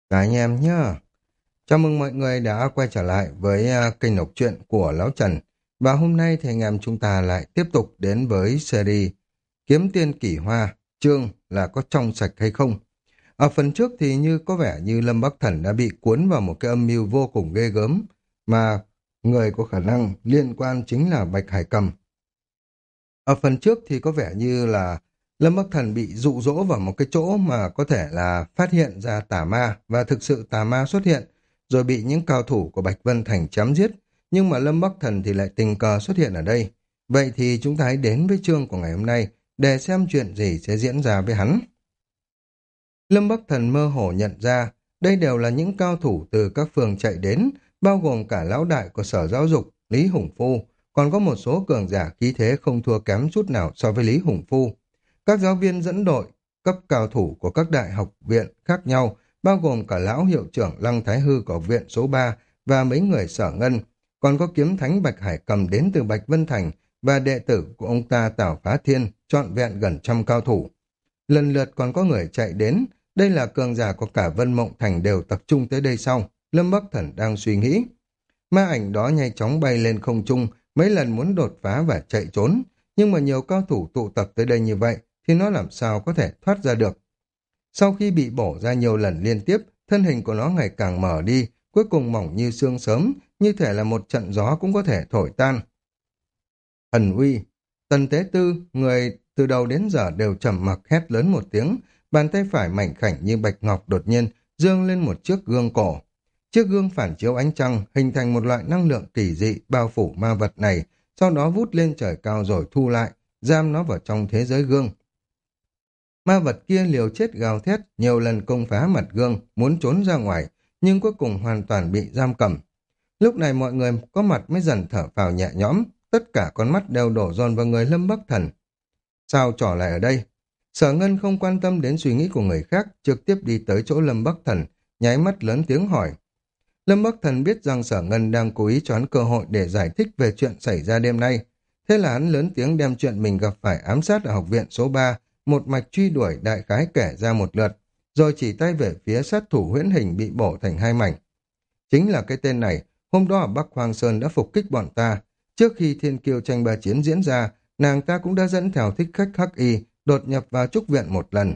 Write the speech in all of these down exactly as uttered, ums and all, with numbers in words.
Cả anh em nhá. Chào mừng mọi người đã quay trở lại với à, kênh đọc truyện của Lão Trần. Và hôm nay thì anh em chúng ta lại tiếp tục đến với series Kiếm Tiên Kỷ Hoa, chương là có trong sạch hay không. Ở phần trước thì như có vẻ như Lâm Bắc Thần đã bị cuốn vào một cái âm mưu vô cùng ghê gớm, mà người có khả năng liên quan chính là Bạch Hải Cầm. Ở phần trước thì có vẻ như là Lâm Bắc Thần bị dụ dỗ vào một cái chỗ mà có thể là phát hiện ra tà ma và thực sự tà ma xuất hiện, rồi bị những cao thủ của Bạch Vân Thành chém giết. Nhưng mà Lâm Bắc Thần thì lại tình cờ xuất hiện ở đây. Vậy thì chúng ta hãy đến với chương của ngày hôm nay để xem chuyện gì sẽ diễn ra với hắn. Lâm Bắc Thần mơ hồ nhận ra đây đều là những cao thủ từ các phường chạy đến, bao gồm cả lão đại của Sở Giáo dục, Lý Hùng Phu, còn có một số cường giả khí thế không thua kém chút nào so với Lý Hùng Phu. Các giáo viên dẫn đội, cấp cao thủ của các đại học viện khác nhau, bao gồm cả lão hiệu trưởng Lăng Thái Hư của học viện số ba và mấy người Sở Ngân, còn có kiếm thánh Bạch Hải Cầm đến từ Bạch Vân Thành và đệ tử của ông ta Tào Phá Thiên, trọn vẹn gần trăm cao thủ. Lần lượt còn có người chạy đến, đây là cường giả của cả Vân Mộng Thành đều tập trung tới đây sau. Lâm Bắc Thần đang suy nghĩ. Ma ảnh đó nhanh chóng bay lên không trung, mấy lần muốn đột phá và chạy trốn. Nhưng mà nhiều cao thủ tụ tập tới đây như vậy, thì nó làm sao có thể thoát ra được. Sau khi bị bổ ra nhiều lần liên tiếp, thân hình của nó ngày càng mở đi, cuối cùng mỏng như sương sớm, như thể là một trận gió cũng có thể thổi tan. Thần uy, Tần Tế Tư, người từ đầu đến giờ đều trầm mặc hét lớn một tiếng, bàn tay phải mảnh khảnh như bạch ngọc đột nhiên giương lên một chiếc gương cổ. Chiếc gương phản chiếu ánh trăng, hình thành một loại năng lượng kỳ dị bao phủ ma vật này, sau đó vút lên trời cao rồi thu lại, giam nó vào trong thế giới gương. Ma vật kia liều chết gào thét, nhiều lần công phá mặt gương, muốn trốn ra ngoài, nhưng cuối cùng hoàn toàn bị giam cầm. Lúc này mọi người có mặt mới dần thở phào nhẹ nhõm, tất cả con mắt đều đổ dồn vào người Lâm Bắc Thần. Sao trò lại ở đây? Sở Ngân không quan tâm đến suy nghĩ của người khác, trực tiếp đi tới chỗ Lâm Bắc Thần, nháy mắt lớn tiếng hỏi. Lâm Bắc Thần biết rằng Sở Ngân đang cố ý cho hắn cơ hội để giải thích về chuyện xảy ra đêm nay. Thế là hắn lớn tiếng đem chuyện mình gặp phải ám sát ở học viện số ba, một mạch truy đuổi đại khái kể ra một lượt, rồi chỉ tay về phía sát thủ huyễn hình bị bổ thành hai mảnh. Chính là cái tên này, hôm đó ở Bắc Hoang Sơn đã phục kích bọn ta. Trước khi thiên kiêu tranh ba chiến diễn ra, nàng ta cũng đã dẫn theo thích khách hắc y, đột nhập vào trúc viện một lần.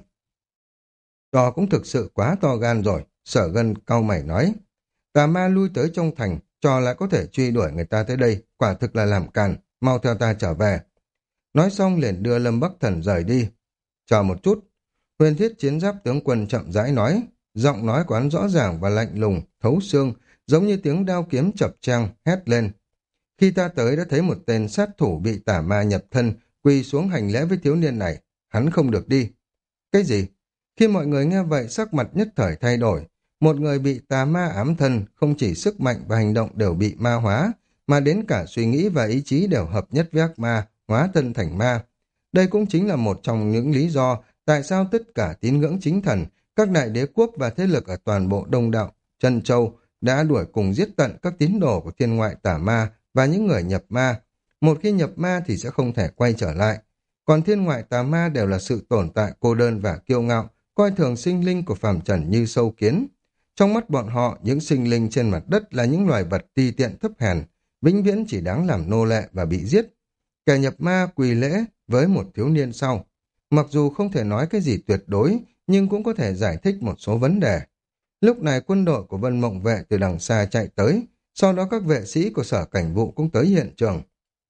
Trò cũng thực sự quá to gan rồi, Sở Ngân cau mày nói. Tà ma lui tới trong thành, trò lại có thể truy đuổi người ta tới đây, quả thực là làm càn, mau theo ta trở về. Nói xong liền đưa Lâm Bắc Thần rời đi. Chờ một chút, huyền thiết chiến giáp tướng quân chậm rãi nói, giọng nói của hắn rõ ràng và lạnh lùng, thấu xương, giống như tiếng đao kiếm chập chang hét lên. Khi ta tới đã thấy một tên sát thủ bị tà ma nhập thân, quỳ xuống hành lễ với thiếu niên này, hắn không được đi. Cái gì? Khi mọi người nghe vậy sắc mặt nhất thời thay đổi. Một người bị tà ma ám thân, không chỉ sức mạnh và hành động đều bị ma hóa, mà đến cả suy nghĩ và ý chí đều hợp nhất với ác ma, hóa thân thành ma. Đây cũng chính là một trong những lý do tại sao tất cả tín ngưỡng chính thần, các đại đế quốc và thế lực ở toàn bộ Đông Đạo, Trân Châu đã đuổi cùng giết tận các tín đồ của thiên ngoại tà ma và những người nhập ma. Một khi nhập ma thì sẽ không thể quay trở lại. Còn thiên ngoại tà ma đều là sự tồn tại cô đơn và kiêu ngạo, coi thường sinh linh của phàm trần như sâu kiến. Trong mắt bọn họ, những sinh linh trên mặt đất là những loài vật ti tiện thấp hèn, vĩnh viễn chỉ đáng làm nô lệ và bị giết. Kẻ nhập ma quỳ lễ với một thiếu niên sau. Mặc dù không thể nói cái gì tuyệt đối, nhưng cũng có thể giải thích một số vấn đề. Lúc này quân đội của Vân Mộng Vệ từ đằng xa chạy tới, sau đó các vệ sĩ của Sở Cảnh vụ cũng tới hiện trường.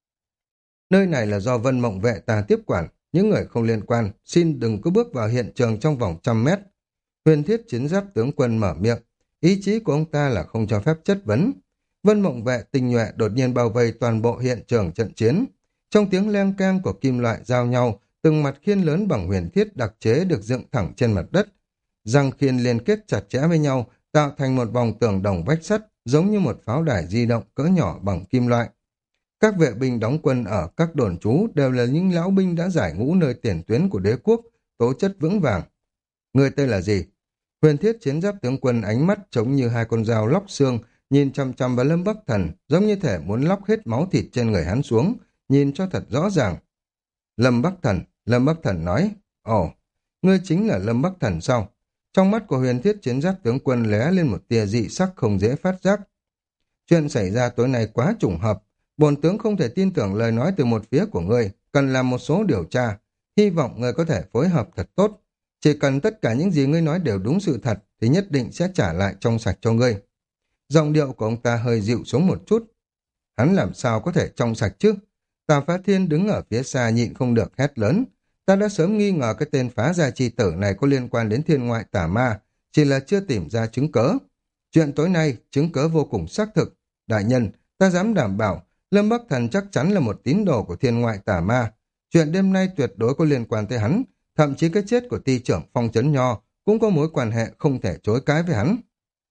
Nơi này là do Vân Mộng Vệ ta tiếp quản, những người không liên quan, xin đừng có bước vào hiện trường trong vòng trăm mét. Huyền thiết chiến giáp tướng quân mở miệng, ý chí của ông ta là không cho phép chất vấn. Vân Mộng Vệ tinh nhuệ đột nhiên bao vây toàn bộ hiện trường trận chiến. Trong tiếng leng keng của kim loại giao nhau, từng mặt khiên lớn bằng huyền thiết đặc chế được dựng thẳng trên mặt đất. Răng khiên liên kết chặt chẽ với nhau, tạo thành một vòng tường đồng vách sắt, giống như một pháo đài di động cỡ nhỏ bằng kim loại. Các vệ binh đóng quân ở các đồn trú đều là những lão binh đã giải ngũ nơi tiền tuyến của đế quốc, tố chất vững vàng. Người tên là gì? Huyền thiết chiến giáp tướng quân ánh mắt trông như hai con dao lóc xương, nhìn chăm chăm vào Lâm Bắc Thần, giống như thể muốn lóc hết máu thịt trên người hắn xuống, nhìn cho thật rõ ràng. Lâm Bắc Thần, Lâm Bắc Thần nói, ồ, ngươi chính là Lâm Bắc Thần sao? Trong mắt của huyền thiết chiến giáp tướng quân lóe lên một tia dị sắc không dễ phát giác. Chuyện xảy ra tối nay quá trùng hợp. Bổn tướng không thể tin tưởng lời nói từ một phía của ngươi, cần làm một số điều tra. Hy vọng ngươi có thể phối hợp thật tốt. Chỉ cần tất cả những gì ngươi nói đều đúng sự thật, thì nhất định sẽ trả lại trong sạch cho ngươi. Giọng điệu của ông ta hơi dịu xuống một chút. Hắn làm sao có thể trong sạch chứ? Tào Phá Thiên đứng ở phía xa nhịn không được hét lớn. Ta đã sớm nghi ngờ cái tên phá gia chi tử này có liên quan đến thiên ngoại tà ma, chỉ là chưa tìm ra chứng cớ. Chuyện tối nay, chứng cớ vô cùng xác thực. Đại nhân, ta dám đảm bảo, Lâm Bắc Thần chắc chắn là một tín đồ của thiên ngoại tà ma. Chuyện đêm nay tuyệt đối có liên quan tới hắn, thậm chí cái chết của ty trưởng Phong Chấn Nho cũng có mối quan hệ không thể chối cãi với hắn.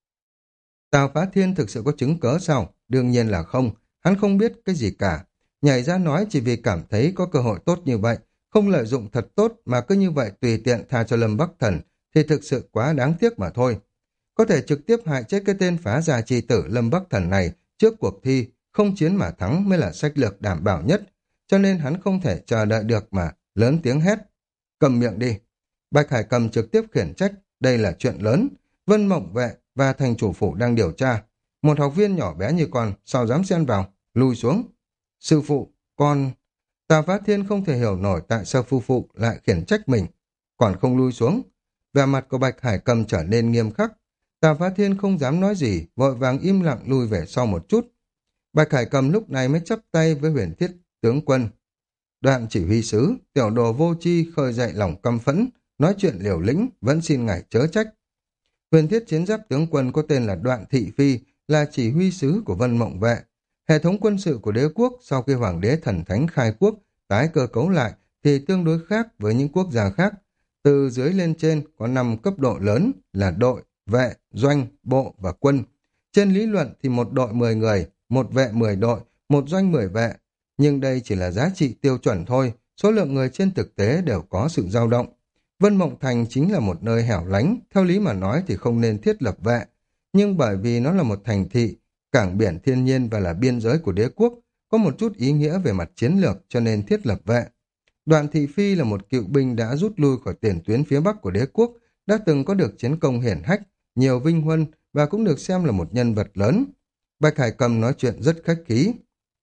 Tào Phá Thiên thực sự có chứng cớ sao? Đương nhiên là không, hắn không biết cái gì cả. Nhảy ra nói chỉ vì cảm thấy có cơ hội tốt như vậy, không lợi dụng thật tốt mà cứ như vậy tùy tiện tha cho Lâm Bắc Thần thì thực sự quá đáng tiếc mà thôi. Có thể trực tiếp hại chết cái tên phá gia chi tử Lâm Bắc Thần này trước cuộc thi, không chiến mà thắng mới là sách lược đảm bảo nhất, cho nên hắn không thể chờ đợi được mà lớn tiếng hét. Cầm miệng đi. Bạch Hải Cầm trực tiếp khiển trách, đây là chuyện lớn. Vân Mộng Vệ và thành chủ phủ đang điều tra. Một học viên nhỏ bé như con, sao dám xen vào, lùi xuống. Sư phụ, con... Tào Phá Thiên không thể hiểu nổi tại sao phu phụ lại khiển trách mình, còn không lui xuống. Vẻ mặt của Bạch Hải Cầm trở nên nghiêm khắc. Tào Phá Thiên không dám nói gì, vội vàng im lặng lui về sau một chút. Bạch Hải Cầm lúc này mới chắp tay với huyền thiết tướng quân. Đoạn chỉ huy sứ, tiểu đồ vô tri khơi dậy lòng căm phẫn, nói chuyện liều lĩnh, vẫn xin ngài chớ trách. Huyền thiết chiến giáp tướng quân có tên là Đoạn Thị Phi, là chỉ huy sứ của Vân Mộng Vệ. Hệ thống quân sự của đế quốc sau khi hoàng đế thần thánh khai quốc, tái cơ cấu lại thì tương đối khác với những quốc gia khác. Từ dưới lên trên có năm cấp độ lớn là đội, vệ, doanh, bộ và quân. Trên lý luận thì một đội mười người, một vệ mười đội, một doanh mười vệ. Nhưng đây chỉ là giá trị tiêu chuẩn thôi, số lượng người trên thực tế đều có sự dao động. Vân Mộng Thành chính là một nơi hẻo lánh, theo lý mà nói thì không nên thiết lập vệ. Nhưng bởi vì nó là một thành thị, cảng biển thiên nhiên và là biên giới của đế quốc, có một chút ý nghĩa về mặt chiến lược cho nên thiết lập vệ. Đoạn Thị Phi là một cựu binh đã rút lui khỏi tiền tuyến phía bắc của đế quốc, đã từng có được chiến công hiển hách, nhiều vinh huân và cũng được xem là một nhân vật lớn. Bạch Hải Cầm nói chuyện rất khách khí.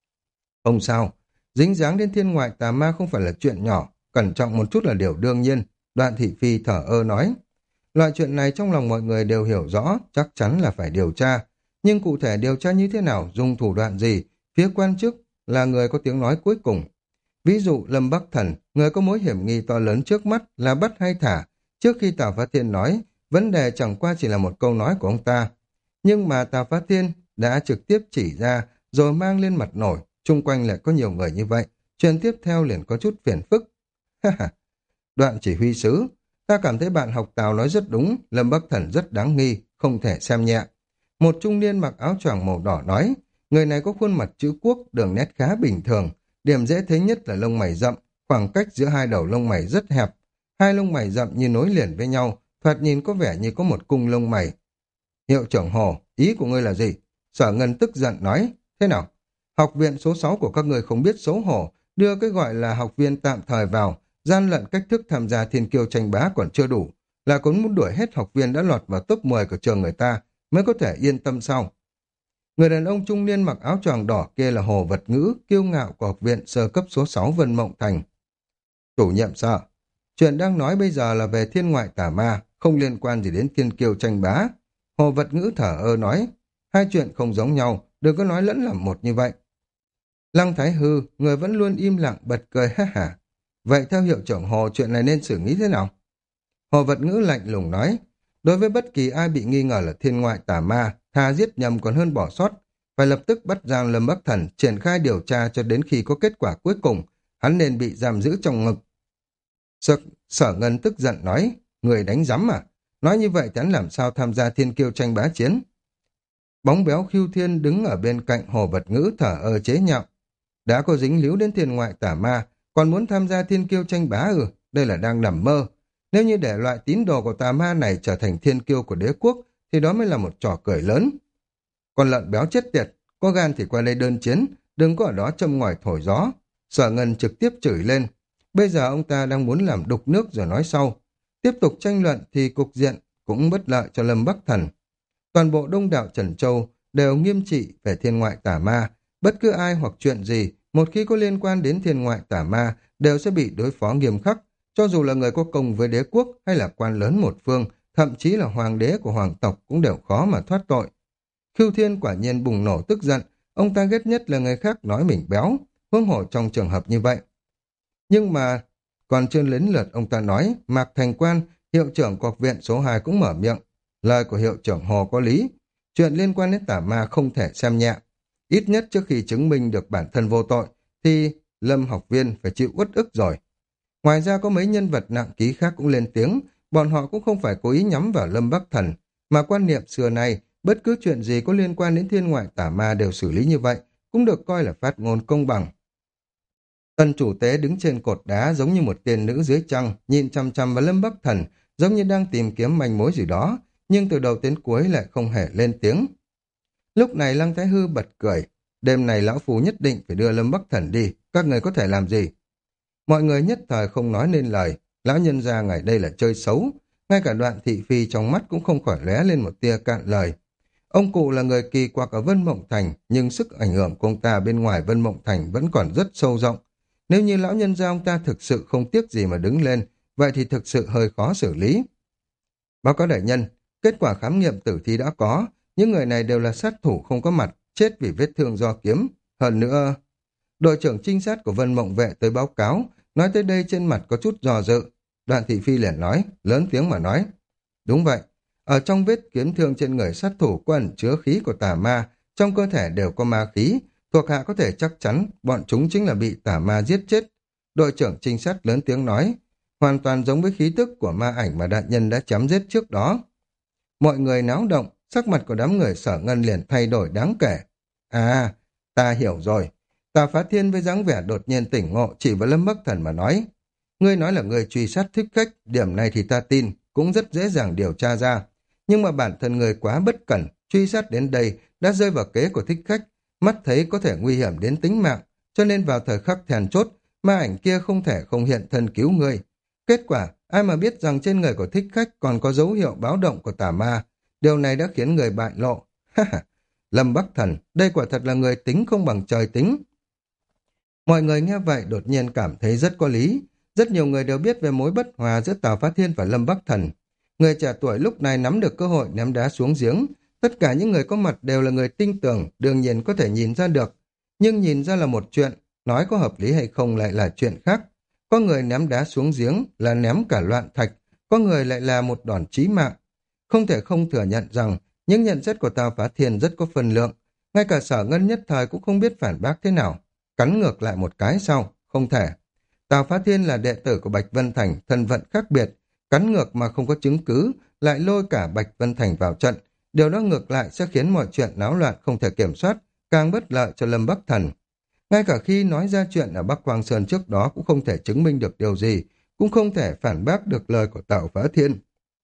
Không sao, dính dáng đến thiên ngoại tà ma không phải là chuyện nhỏ, cẩn trọng một chút là điều đương nhiên. Đoạn Thị Phi thở ơ nói. Loại chuyện này trong lòng mọi người đều hiểu rõ, chắc chắn là phải điều tra. Nhưng cụ thể điều tra như thế nào, dùng thủ đoạn gì, phía quan chức là người có tiếng nói cuối cùng. Ví dụ Lâm Bắc Thần, người có mối hiểm nghi to lớn trước mắt là bắt hay thả. Trước khi Tào Phá Thiên nói, vấn đề chẳng qua chỉ là một câu nói của ông ta. Nhưng mà Tào Phá Thiên đã trực tiếp chỉ ra rồi mang lên mặt nổi, chung quanh lại có nhiều người như vậy. Chuyện tiếp theo liền có chút phiền phức. Đoạn chỉ huy sứ, ta cảm thấy bạn học Tào nói rất đúng, Lâm Bắc Thần rất đáng nghi, không thể xem nhẹ. Một trung niên mặc áo choàng màu đỏ nói, người này có khuôn mặt chữ quốc, đường nét khá bình thường, điểm dễ thấy nhất là lông mày rậm, khoảng cách giữa hai đầu lông mày rất hẹp, hai lông mày rậm như nối liền với nhau, thoạt nhìn có vẻ như có một cung lông mày. Hiệu trưởng Hồ, ý của ngươi là gì? Sở Ngân tức giận nói, thế nào? Học viện số sáu của các người không biết xấu hổ, đưa cái gọi là học viên tạm thời vào, gian lận cách thức tham gia thiên kiêu tranh bá còn chưa đủ, là cũng muốn đuổi hết học viên đã lọt vào top mười của trường người ta, mới có thể yên tâm sau. Người đàn ông trung niên mặc áo choàng đỏ kia là Hồ Vật Ngữ, kiêu ngạo của học viện sơ cấp số sáu Vân Mộng Thành. Chủ nhiệm Sở, chuyện đang nói bây giờ là về thiên ngoại tà ma, không liên quan gì đến thiên kiêu tranh bá. Hồ Vật Ngữ thở ơ nói, hai chuyện không giống nhau, đừng có nói lẫn làm một như vậy. Lăng Thái Hư, người vẫn luôn im lặng bật cười ha hả. Vậy theo hiệu trưởng Hồ, chuyện này nên xử lý thế nào? Hồ Vật Ngữ lạnh lùng nói, đối với bất kỳ ai bị nghi ngờ là thiên ngoại tà ma, thà giết nhầm còn hơn bỏ sót, phải lập tức bắt giam Lâm Bắc Thần, triển khai điều tra cho đến khi có kết quả cuối cùng, hắn nên bị giam giữ trong ngực. Sở, Sở Ngân tức giận nói, người đánh giám à? Nói như vậy thì hắn làm sao tham gia thiên kiêu tranh bá chiến? Bóng béo Khiêu Thiên đứng ở bên cạnh Hồ Vật Ngữ thở ơ chế nhạo. Đã có dính líu đến thiên ngoại tà ma, còn muốn tham gia thiên kiêu tranh bá ừ, đây là đang nằm mơ. Nếu như để loại tín đồ của tà ma này trở thành thiên kiêu của đế quốc, thì đó mới là một trò cười lớn. Con lợn béo chết tiệt, có gan thì qua đây đơn chiến, đừng có ở đó châm ngòi thổi gió. Sở Ngân trực tiếp chửi lên. Bây giờ ông ta đang muốn làm đục nước rồi nói sau. Tiếp tục tranh luận thì cục diện cũng bất lợi cho Lâm Bắc Thần. Toàn bộ đông đảo Trần Châu đều nghiêm trị về thiên ngoại tà ma, bất cứ ai hoặc chuyện gì, một khi có liên quan đến thiên ngoại tà ma đều sẽ bị đối phó nghiêm khắc, cho dù là người có công với đế quốc hay là quan lớn một phương, thậm chí là hoàng đế của hoàng tộc cũng đều khó mà thoát tội. Khưu Thiên quả nhiên bùng nổ tức giận, ông ta ghét nhất là người khác nói mình béo, huống hồ trong trường hợp như vậy. Nhưng mà còn chưa đến lượt ông ta nói, Mạc Thành Quan, hiệu trưởng cọc viện số hai cũng mở miệng. Lời của hiệu trưởng Hồ có lý, chuyện liên quan đến tà ma không thể xem nhẹ. Ít nhất trước khi chứng minh được bản thân vô tội, thì Lâm học viên phải chịu uất ức rồi. Ngoài ra có mấy nhân vật nặng ký khác cũng lên tiếng, bọn họ cũng không phải cố ý nhắm vào Lâm Bắc Thần, mà quan niệm xưa nay, bất cứ chuyện gì có liên quan đến thiên ngoại tà ma đều xử lý như vậy, cũng được coi là phát ngôn công bằng. Tần chủ tế đứng trên cột đá giống như một tiên nữ dưới trăng, nhìn chăm chăm vào Lâm Bắc Thần, giống như đang tìm kiếm manh mối gì đó, nhưng từ đầu đến cuối lại không hề lên tiếng. Lúc này Lăng Thái Hư bật cười, đêm này lão phu nhất định phải đưa Lâm Bắc Thần đi, các người có thể làm gì? Mọi người nhất thời không nói nên lời, lão nhân gia ngày đây là chơi xấu, ngay cả Đoạn Thị Phi trong mắt cũng không khỏi lóe lên một tia cạn lời. Ông cụ là người kỳ quặc ở Vân Mộng Thành, nhưng sức ảnh hưởng của ông ta bên ngoài Vân Mộng Thành vẫn còn rất sâu rộng. Nếu như lão nhân gia ông ta thực sự không tiếc gì mà đứng lên, vậy thì thực sự hơi khó xử lý. Báo cáo đại nhân, kết quả khám nghiệm tử thi đã có, những người này đều là sát thủ không có mặt, chết vì vết thương do kiếm. Hơn nữa, đội trưởng trinh sát của Vân Mộng Vệ tới báo cáo, nói tới đây trên mặt có chút dò dự. Đoạn Thị Phi liền nói, lớn tiếng mà nói. Đúng vậy, ở trong vết kiếm thương trên người sát thủ có ẩn chứa khí của tà ma, trong cơ thể đều có ma khí, thuộc hạ có thể chắc chắn bọn chúng chính là bị tà ma giết chết. Đội trưởng trinh sát lớn tiếng nói, hoàn toàn giống với khí tức của ma ảnh mà đại nhân đã chém giết trước đó. Mọi người náo động, sắc mặt của đám người Sở Ngân liền thay đổi đáng kể. À, ta hiểu rồi. Tà Phá Thiên với dáng vẻ đột nhiên tỉnh ngộ chỉ vào Lâm Bắc Thần mà nói. Ngươi nói là người truy sát Thích Khách, điểm này thì ta tin, cũng rất dễ dàng điều tra ra. Nhưng mà bản thân người quá bất cẩn, truy sát đến đây đã rơi vào kế của Thích Khách, mắt thấy có thể nguy hiểm đến tính mạng, cho nên vào thời khắc then chốt, ma ảnh kia không thể không hiện thân cứu ngươi. Kết quả, ai mà biết rằng trên người của Thích Khách còn có dấu hiệu báo động của tà ma, điều này đã khiến người bại lộ. Lâm Bắc Thần, đây quả thật là người tính không bằng trời tính. Mọi người nghe vậy đột nhiên cảm thấy rất có lý. Rất nhiều người đều biết về mối bất hòa giữa Tào Phá Thiên và Lâm Bắc Thần. Người trẻ tuổi lúc này nắm được cơ hội ném đá xuống giếng. Tất cả những người có mặt đều là người tinh tường, đương nhiên có thể nhìn ra được. Nhưng nhìn ra là một chuyện, nói có hợp lý hay không lại là chuyện khác. Có người ném đá xuống giếng là ném cả loạn thạch, có người lại là một đòn chí mạng. Không thể không thừa nhận rằng những nhận xét của Tào Phá Thiên rất có phần lượng. Ngay cả Sở Ngân nhất thời cũng không biết phản bác thế nào. Cắn ngược lại một cái sau, không thể. Tào Phá Thiên là đệ tử của Bạch Vân Thành, thân vận khác biệt. Cắn ngược mà không có chứng cứ, lại lôi cả Bạch Vân Thành vào trận. Điều đó ngược lại sẽ khiến mọi chuyện náo loạn không thể kiểm soát, càng bất lợi cho Lâm Bắc Thần. Ngay cả khi nói ra chuyện ở Bắc Quang Sơn trước đó cũng không thể chứng minh được điều gì, cũng không thể phản bác được lời của Tào Phá Thiên.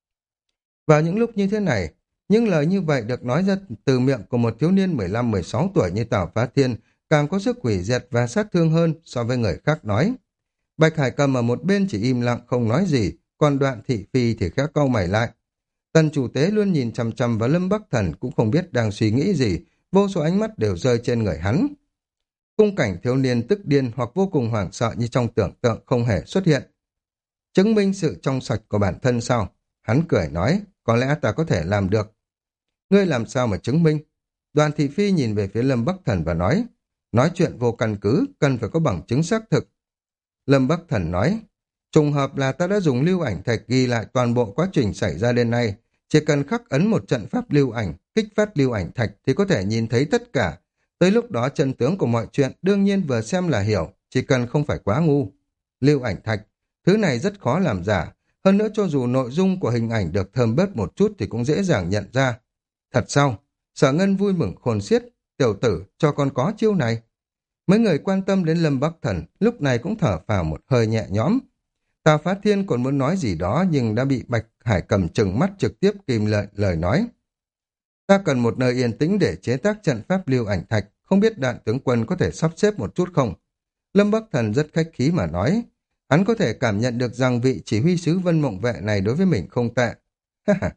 Vào những lúc như thế này, những lời như vậy được nói ra từ miệng của một thiếu niên mười lăm mười sáu tuổi như Tào Phá Thiên càng có sức hủy diệt và sát thương hơn so với người khác nói. Bạch Hải Cầm ở một bên chỉ im lặng không nói gì, còn Đoạn Thị Phi thì khẽ cau mày lại. Tần chủ tế luôn nhìn chằm chằm vào Lâm Bắc Thần cũng không biết đang suy nghĩ gì, vô số ánh mắt đều rơi trên người hắn. Khung cảnh thiếu niên tức điên hoặc vô cùng hoảng sợ như trong tưởng tượng không hề xuất hiện. Chứng minh sự trong sạch của bản thân sao? Hắn cười nói, có lẽ ta có thể làm được. Ngươi làm sao mà chứng minh? Đoàn Thị Phi nhìn về phía Lâm Bắc Thần và nói, nói chuyện vô căn cứ, cần phải có bằng chứng xác thực. Lâm Bắc Thần nói, trùng hợp là ta đã dùng lưu ảnh thạch ghi lại toàn bộ quá trình xảy ra đến nay, chỉ cần khắc ấn một trận pháp lưu ảnh, kích phát lưu ảnh thạch thì có thể nhìn thấy tất cả. Tới lúc đó chân tướng của mọi chuyện đương nhiên vừa xem là hiểu, chỉ cần không phải quá ngu. Lưu ảnh thạch, thứ này rất khó làm giả, hơn nữa cho dù nội dung của hình ảnh được thơm bớt một chút thì cũng dễ dàng nhận ra. Thật sao? Sở Ngân vui mừng khôn xiết, tiểu tử cho con có chiêu này. Mấy người quan tâm đến Lâm Bắc Thần lúc này cũng thở phào một hơi nhẹ nhõm. Tào Phá Thiên còn muốn nói gì đó nhưng đã bị Bạch Hải Cầm trừng mắt trực tiếp kìm lại lời nói. Ta cần một nơi yên tĩnh để chế tác trận pháp lưu ảnh thạch, không biết Đạn tướng quân có thể sắp xếp một chút không? Lâm Bắc Thần rất khách khí mà nói. Hắn có thể cảm nhận được rằng vị chỉ huy sứ Vân Mộng Vệ này đối với mình không tệ.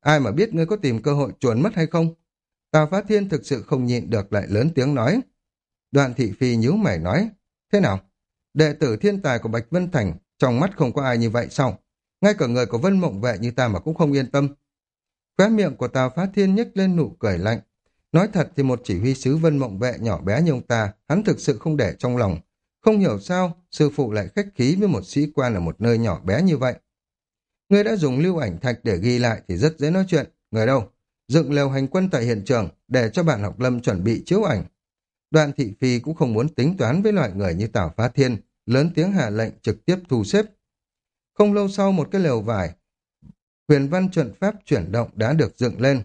ai mà biết ngươi có tìm cơ hội chuồn mất hay không? Tào Phá Thiên thực sự không nhịn được lại lớn tiếng nói. Đoạn Thị Phi nhíu mày nói, thế nào? Đệ tử thiên tài của Bạch Vân Thành, trong mắt không có ai như vậy sao? Ngay cả người của Vân Mộng Vệ như ta mà cũng không yên tâm. Khóe miệng của Tào Phá Thiên nhếch lên nụ cười lạnh. Nói thật thì một chỉ huy sứ Vân Mộng Vệ nhỏ bé như ông ta, hắn thực sự không để trong lòng. Không hiểu sao, sư phụ lại khách khí với một sĩ quan ở một nơi nhỏ bé như vậy. Ngươi đã dùng lưu ảnh thạch để ghi lại thì rất dễ nói chuyện. Người đâu? Dựng lều hành quân tại hiện trường để cho bạn học Lâm chuẩn bị chiếu ảnh. Đoạn Thị Phi cũng không muốn tính toán với loại người như Tào Phá Thiên, lớn tiếng hạ lệnh trực tiếp thu xếp. Không lâu sau một cái lều vải, huyền văn trận pháp chuyển động đã được dựng lên.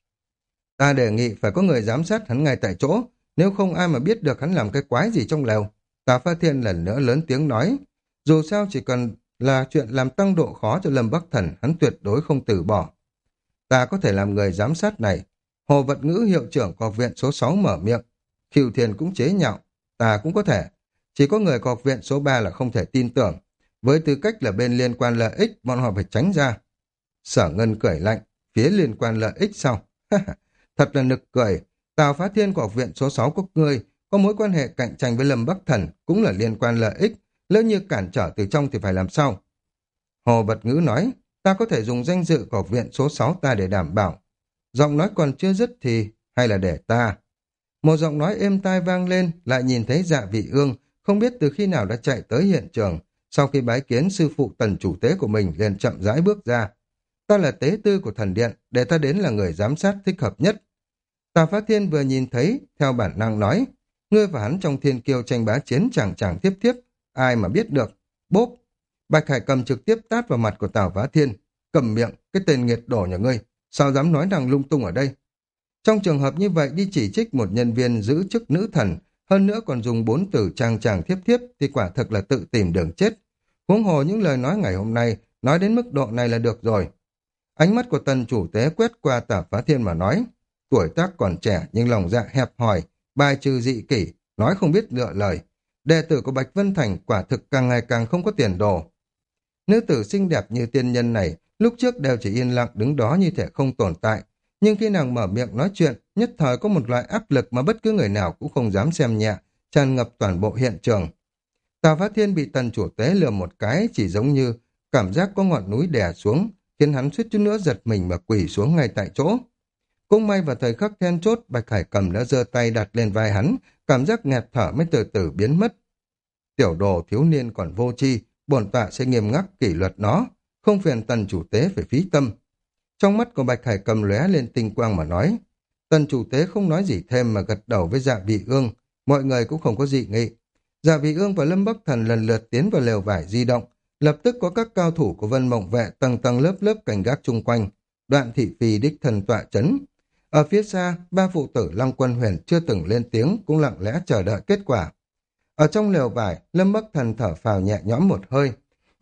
Ta đề nghị phải có người giám sát hắn ngay tại chỗ, nếu không ai mà biết được hắn làm cái quái gì trong lều. Tào Phá Thiên lần nữa lớn tiếng nói, dù sao chỉ cần là chuyện làm tăng độ khó cho Lâm Bắc Thần, hắn tuyệt đối không từ bỏ. Ta có thể làm người giám sát này. Hồ Vật Ngữ hiệu trưởng của học viện số sáu mở miệng. Khiêu Thiền cũng chế nhạo. Ta cũng có thể. Chỉ có người của học viện số ba là không thể tin tưởng. Với tư cách là bên liên quan lợi ích, bọn họ phải tránh ra. Sở Ngân cười lạnh. Phía liên quan lợi ích sao? Thật là nực cười. Tào Phá Thiên của học viện số sáu của ngươi có mối quan hệ cạnh tranh với Lâm Bắc Thần, cũng là liên quan lợi ích. Lỡ như cản trở từ trong thì phải làm sao? Hồ Vật Ngữ nói, ta có thể dùng danh dự của học viện số sáu ta để đảm bảo. Giọng nói còn chưa dứt thì, hay là để ta. Một giọng nói êm tai vang lên, lại nhìn thấy Dạ Vị Ương, không biết từ khi nào đã chạy tới hiện trường. Sau khi bái kiến sư phụ Tần chủ tế của mình liền chậm rãi bước ra. Ta là tế tư của thần điện, để ta đến là người giám sát thích hợp nhất. Tào Phá Thiên vừa nhìn thấy, theo bản năng nói, ngươi và hắn trong thiên kiêu tranh bá chiến chẳng chẳng tiếp tiếp, ai mà biết được. Bốp! Bạch Hải Cầm trực tiếp tát vào mặt của Tào Phá Thiên. Cầm miệng, cái tên nghiệt đổ nhà ngươi, sao dám nói năng lung tung ở đây? Trong trường hợp như vậy đi chỉ trích một nhân viên giữ chức nữ thần, hơn nữa còn dùng bốn từ trang tràng thiếp thiếp thì quả thực là tự tìm đường chết. Huống hồ những lời nói ngày hôm nay, nói đến mức độ này là được rồi. Ánh mắt của Tần chủ tế quét qua Tào Phá Thiên mà nói, tuổi tác còn trẻ nhưng lòng dạ hẹp hòi, bài trừ dị kỷ, nói không biết lựa lời. Đệ tử của Bạch Vân Thành quả thực càng ngày càng không có tiền đồ. Nữ tử xinh đẹp như tiên nhân này, lúc trước đều chỉ yên lặng đứng đó như thể không tồn tại. Nhưng khi nàng mở miệng nói chuyện, nhất thời có một loại áp lực mà bất cứ người nào cũng không dám xem nhẹ, tràn ngập toàn bộ hiện trường. Tào Phá Thiên bị Tần chủ tế lừa một cái, chỉ giống như cảm giác có ngọn núi đè xuống, khiến hắn suýt chút nữa giật mình mà quỳ xuống ngay tại chỗ. Cũng may vào thời khắc then chốt, Bạch Hải Cầm đã giơ tay đặt lên vai hắn, cảm giác nghẹt thở mới từ từ biến mất. Tiểu đồ thiếu niên còn vô tri, bổn tọa sẽ nghiêm ngắc kỷ luật nó, không phiền Tần chủ tế phải phí tâm. Trong mắt của Bạch Hải Cầm lóe lên tinh quang mà nói. Tần chủ tế không nói gì thêm mà gật đầu với Dạ Vị Ương, mọi người cũng không có dị nghị. Dạ Vị Ương và Lâm Bắc Thần lần lượt tiến vào lều vải di động, lập tức có các cao thủ của Vân Mộng Vệ tầng tầng lớp lớp cảnh gác chung quanh. Đoạn Thị Phi đích thần tọa chấn. Ở phía xa, ba phụ tử Lăng Quân Huyền chưa từng lên tiếng cũng lặng lẽ chờ đợi kết quả. Ở trong lều vải, Lâm Bắc Thần thở phào nhẹ nhõm một hơi.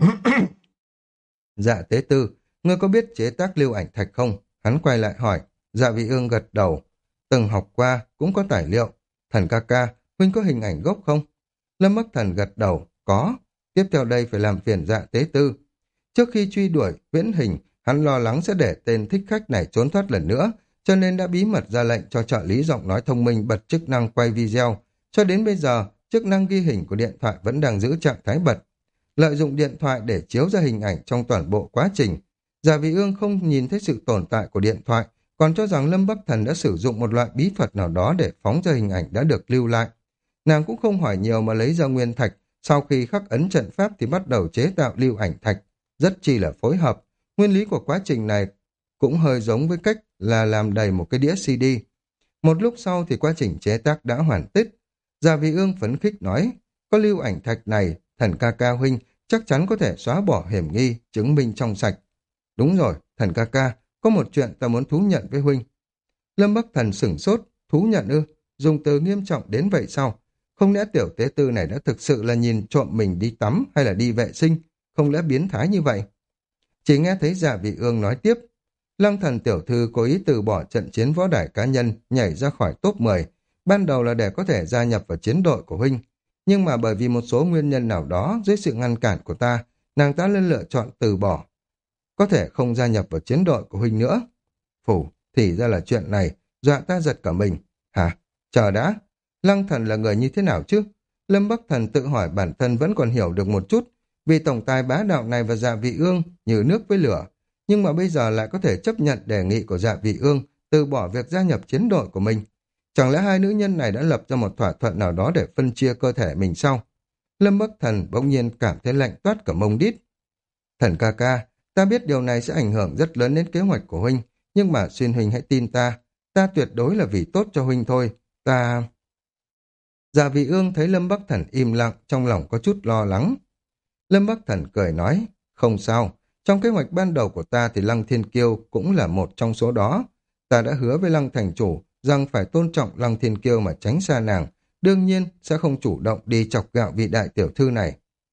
Dạ tế tư, ngươi có biết chế tác lưu ảnh thạch không? Hắn quay lại hỏi. Dạ Vị Ương gật đầu. Từng học qua, cũng có tài liệu. Thần ca ca, huynh có hình ảnh gốc không? Lâm Bắc Thần gật đầu. Có. Tiếp theo đây phải làm phiền Dạ tế tư. Trước khi truy đuổi viễn hình, hắn lo lắng sẽ để tên thích khách này trốn thoát lần nữa, cho nên đã bí mật ra lệnh cho trợ lý giọng nói thông minh bật chức năng quay video. Cho đến bây giờ, chức năng ghi hình của điện thoại vẫn đang giữ trạng thái bật. Lợi dụng điện thoại để chiếu ra hình ảnh trong toàn bộ quá trình. Dạ Vị Ương không nhìn thấy sự tồn tại của điện thoại, còn cho rằng Lâm Bắc Thần đã sử dụng một loại bí thuật nào đó để phóng ra hình ảnh đã được lưu lại. Nàng cũng không hỏi nhiều mà lấy ra nguyên thạch, sau khi khắc ấn trận pháp thì bắt đầu chế tạo lưu ảnh thạch, rất chi là phối hợp. Nguyên lý của quá trình này cũng hơi giống với cách là làm đầy một cái đĩa xê đê. Một lúc sau thì quá trình chế tác đã hoàn tất. Dạ Vị Ương phấn khích nói, có lưu ảnh thạch này, Thần ca ca huynh chắc chắn có thể xóa bỏ hiểm nghi, chứng minh trong sạch. Đúng rồi, Thần ca ca, có một chuyện ta muốn thú nhận với huynh. Lâm Bắc Thần sửng sốt, thú nhận ư, dùng từ nghiêm trọng đến vậy sao? Không lẽ tiểu tế tư này đã thực sự là nhìn trộm mình đi tắm hay là đi vệ sinh, không lẽ biến thái như vậy? Chỉ nghe thấy Dạ Vị Ương nói tiếp, Lăng Thần tiểu thư cố ý từ bỏ trận chiến võ đài cá nhân, nhảy ra khỏi top mười, ban đầu là để có thể gia nhập vào chiến đội của huynh. Nhưng mà bởi vì một số nguyên nhân nào đó, dưới sự ngăn cản của ta, nàng ta lên lựa chọn từ bỏ. Có thể không gia nhập vào chiến đội của huynh nữa. phủ, thì ra là chuyện này, dọa ta giật cả mình. Hả? Chờ đã, Lăng Thần là người như thế nào chứ? Lâm Bắc Thần tự hỏi bản thân vẫn còn hiểu được một chút, vì tổng tài bá đạo này và Dạ Vị Ương như nước với lửa, nhưng mà bây giờ lại có thể chấp nhận đề nghị của Dạ Vị Ương từ bỏ việc gia nhập chiến đội của mình. Chẳng lẽ hai nữ nhân này đã lập ra một thỏa thuận nào đó để phân chia cơ thể mình sao? Lâm Bắc Thần bỗng nhiên cảm thấy lạnh toát cả mông đít. Thần ca ca, ta biết điều này sẽ ảnh hưởng rất lớn đến kế hoạch của huynh, nhưng mà xin huynh hãy tin ta, ta tuyệt đối là vì tốt cho huynh thôi, ta... Dạ Vị Ương thấy Lâm Bắc Thần im lặng, trong lòng có chút lo lắng. Lâm Bắc Thần cười nói, không sao, trong kế hoạch ban đầu của ta thì Lăng Thiên Kiêu cũng là một trong số đó. Ta đã hứa với Lăng Thành Chủ rằng phải tôn trọng Lăng Thiên Kiêu mà tránh xa nàng, đương nhiên sẽ không chủ động đi chọc gạo vị đại tiểu thư này.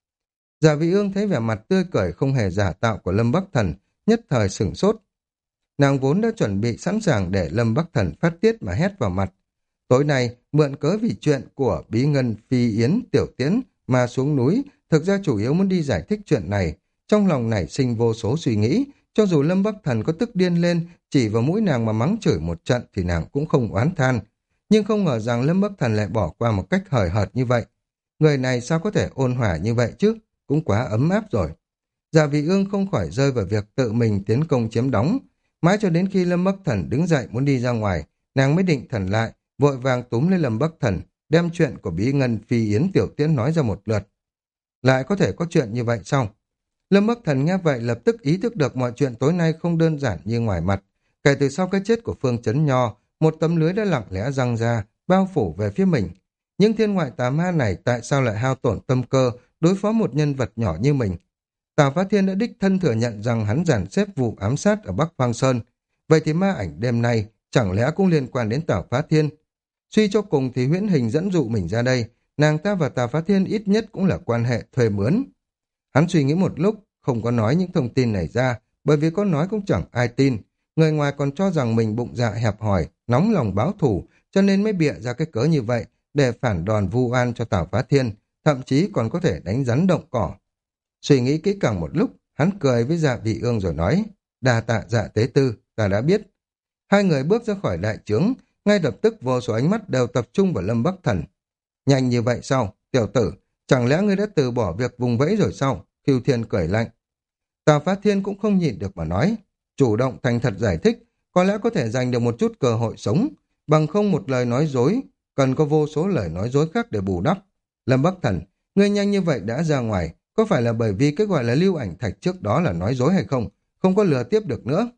Dạ Vị Ương thấy vẻ mặt tươi cười không hề giả tạo của Lâm Bắc Thần, nhất thời sửng sốt. Nàng vốn đã chuẩn bị sẵn sàng để Lâm Bắc Thần phát tiết mà hét vào mặt. Tối nay, mượn cớ vì chuyện của Bí Ngân, Phi Yến, Tiểu Tiễn mà xuống núi, thực ra chủ yếu muốn đi giải thích chuyện này. Trong lòng nảy sinh vô số suy nghĩ, cho dù Lâm Bắc Thần có tức điên lên, chỉ vào mũi nàng mà mắng chửi một trận thì nàng cũng không oán than. Nhưng không ngờ rằng Lâm Bắc Thần lại bỏ qua một cách hời hợt như vậy. Người này sao có thể ôn hòa như vậy chứ? Cũng quá ấm áp rồi. Dạ Vị Ương không khỏi rơi vào việc tự mình tiến công chiếm đóng. Mãi cho đến khi Lâm Bắc Thần đứng dậy muốn đi ra ngoài, nàng mới định thần lại, vội vàng túm lên Lâm Bắc Thần, đem chuyện của Bí Ngân, Phi Yến, Tiểu Tiễn nói ra một lượt. Lại có thể có chuyện như vậy sao? Lâm Bắc Thần nghe vậy lập tức ý thức được mọi chuyện tối nay không đơn giản như ngoài mặt. Kể từ sau cái chết của Phương Chấn Nho, một tấm lưới đã lặng lẽ giăng ra, bao phủ về phía mình. Nhưng thiên ngoại tà ma này tại sao lại hao tổn tâm cơ đối phó một nhân vật nhỏ như mình? Tào Phá Thiên đã đích thân thừa nhận rằng hắn dàn xếp vụ ám sát ở Bắc Hoang Sơn. Vậy thì ma ảnh đêm nay chẳng lẽ cũng liên quan đến Tào Phá Thiên? Suy cho cùng thì Huyễn Hình dẫn dụ mình ra đây, nàng ta và Tào Phá Thiên ít nhất cũng là quan hệ thuê mướn. Hắn suy nghĩ một lúc, không có nói những thông tin này ra, bởi vì có nói cũng chẳng ai tin. Người ngoài còn cho rằng mình bụng dạ hẹp hòi, nóng lòng báo thù, cho nên mới bịa ra cái cớ như vậy để phản đòn vu oan cho Tào Phá Thiên, thậm chí còn có thể đánh rắn động cỏ. Suy nghĩ kỹ càng một lúc, hắn cười với Dạ Vị Ương rồi nói, đa tạ Dạ Tế Tư, ta đã biết. Hai người bước ra khỏi đại trướng, ngay lập tức vô số ánh mắt đều tập trung vào Lâm Bắc Thần. Nhanh như vậy sao, tiểu tử, chẳng lẽ ngươi đã từ bỏ việc vùng vẫy rồi sao? Khiêu Thiên cười lạnh. Tào Phá Thiên cũng không nhịn được mà nói, chủ động thành thật giải thích, có lẽ có thể giành được một chút cơ hội sống, bằng không một lời nói dối, cần có vô số lời nói dối khác để bù đắp. Lâm Bắc Thần, ngươi nhanh như vậy đã ra ngoài, có phải là bởi vì cái gọi là lưu ảnh thạch trước đó là nói dối hay không? Không có lừa tiếp được nữa.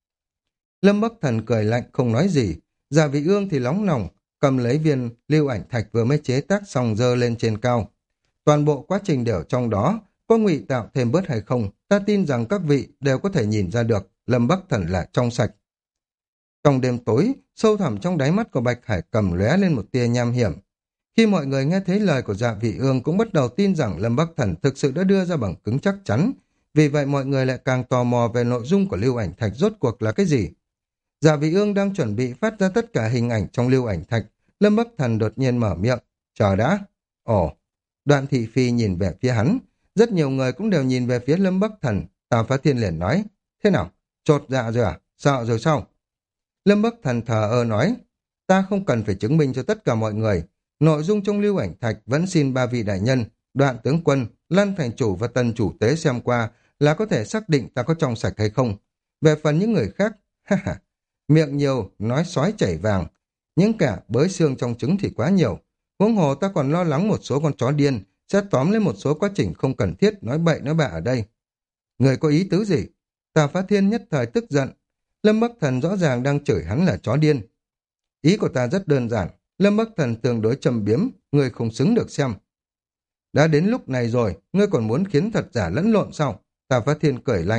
Lâm Bắc Thần cười lạnh không nói gì. Dạ Vị Ương thì nóng lòng, cầm lấy viên lưu ảnh thạch vừa mới chế tác xong giơ lên trên cao. Toàn bộ quá trình đều trong đó, có ngụy tạo thêm bớt hay không, ta tin rằng các vị đều có thể nhìn ra được Lâm Bắc Thần là trong sạch. Trong đêm tối, sâu thẳm trong đáy mắt của Bạch Hải Cầm lóe lên một tia nham hiểm. Khi mọi người nghe thấy lời của Dạ Vị Ương cũng bắt đầu tin rằng Lâm Bắc Thần thực sự đã đưa ra bằng chứng chắc chắn, vì vậy mọi người lại càng tò mò về nội dung của lưu ảnh thạch rốt cuộc là cái gì. Dạ Vị Ương đang chuẩn bị phát ra tất cả hình ảnh trong lưu ảnh thạch, Lâm Bắc Thần đột nhiên mở miệng, chờ đã. Ồ, Đoạn Thị Phi nhìn về phía hắn, rất nhiều người cũng đều nhìn về phía Lâm Bắc Thần. Tào Phá Thiên liền nói, thế nào, chột dạ rồi à, sợ rồi sao? Lâm Bắc Thần thờ ơ nói, ta không cần phải chứng minh cho tất cả mọi người, nội dung trong lưu ảnh thạch vẫn xin ba vị đại nhân, Đoạn tướng quân, Lan thành chủ và Tần chủ tế xem qua là có thể xác định ta có trong sạch hay không. Về phần những người khác, ha ha, miệng nhiều, nói sói chảy vàng, những kẻ bới xương trong trứng thì quá nhiều. Huống hồ ta còn lo lắng một số con chó điên sẽ tóm lấy một số quá trình không cần thiết nói bậy nói bạ ở đây. Người có ý tứ gì? Tào Phá Thiên nhất thời tức giận. Lâm Bắc Thần rõ ràng đang chửi hắn là chó điên. Ý của ta rất đơn giản. Lâm Bắc Thần tương đối trầm biếm, người không xứng được xem. Đã đến lúc này rồi, ngươi còn muốn khiến thật giả lẫn lộn sao? Tào Phá Thiên cười lạnh.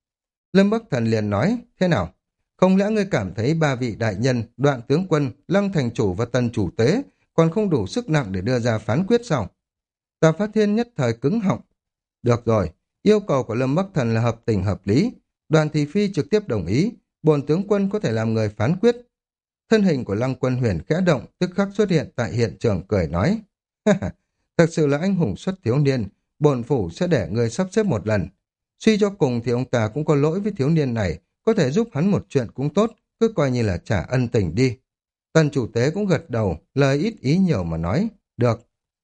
Lâm Bắc Thần liền nói, thế nào? Không lẽ ngươi cảm thấy ba vị đại nhân, Đoạn tướng quân, Lăng thành chủ và Tần chủ tế còn không đủ sức nặng để đưa ra phán quyết sao? Tào Phá Thiên nhất thời cứng họng. Được rồi, yêu cầu của Lâm Bắc Thần là hợp tình hợp lý. Đoàn Thị Phi trực tiếp đồng ý, bổn tướng quân có thể làm người phán quyết. Thân hình của Lăng Quân Huyền khẽ động, tức khắc xuất hiện tại hiện trường cười nói. Thật sự là anh hùng xuất thiếu niên, bổn phủ sẽ để người sắp xếp một lần. Suy cho cùng thì ông ta cũng có lỗi với thiếu niên này, có thể giúp hắn một chuyện cũng tốt, cứ coi như là trả ân tình đi. Tần chủ tế cũng gật đầu, lời ít ý nhiều mà nói, được.